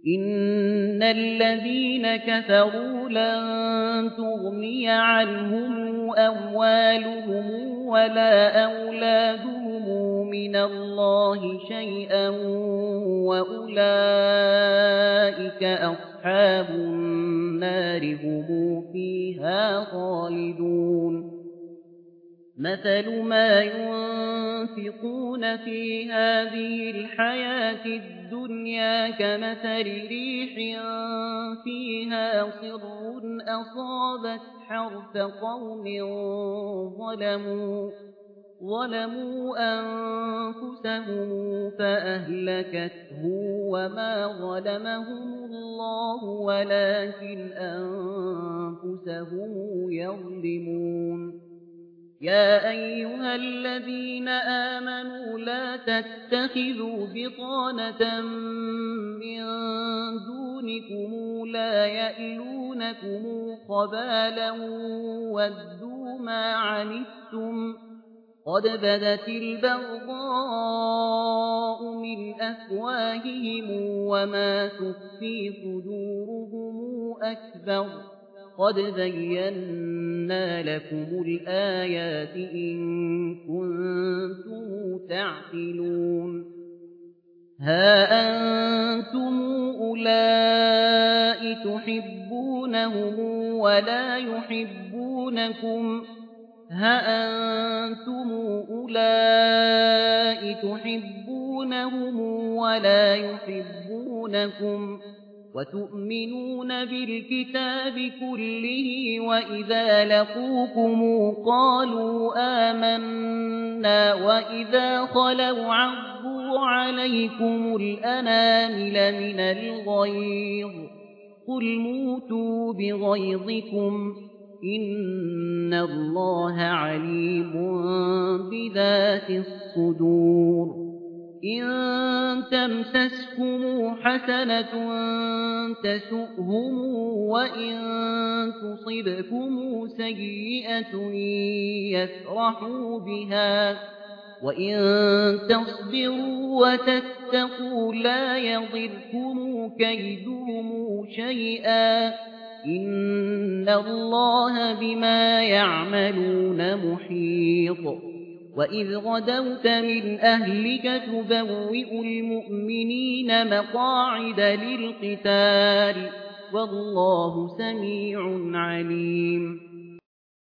إن الذين كفروا لن تغني عنهم أموالهم ولا أولادهم من الله شيئا وأولئك أصحاب النار هم فيها خالدون مثل ما ينفقون في هذه الحياة الدنيا كمثل ريح فيها صر أصابت حرث قوم ظلموا أنفسهم فأهلكته وما ظلمهم الله ولكن أنفسهم يظلمون يا أيها الذين آمنوا لا تتخذوا بطانة من دونكم لا يألونكم خبالا ودوا ما عنتم قد بدت البغضاء من أفواههم وما تخفي صدورهم أكبر قد بينا لكم الآيات إن كنتم تعقلون ها أنتم أولئك تحبونهم ولا يحبونكم وتؤمنون بالكتاب كله وإذا لقوكم قالوا آمنا وإذا خلوا عضوا عليكم الأنامل من الغيظ قل موتوا بغيظكم إن الله عليم بذات الصدور إن تمسسكم حسنة تسؤهم وإن تصبكم سيئة يفرحوا بها وإن تصبروا وتتقوا لا يضركم كيدهم شيئا إن الله بما يعملون محيط وإذ غدوت من أهلك تبوئ المؤمنين مقاعد للقتال والله سميع عليم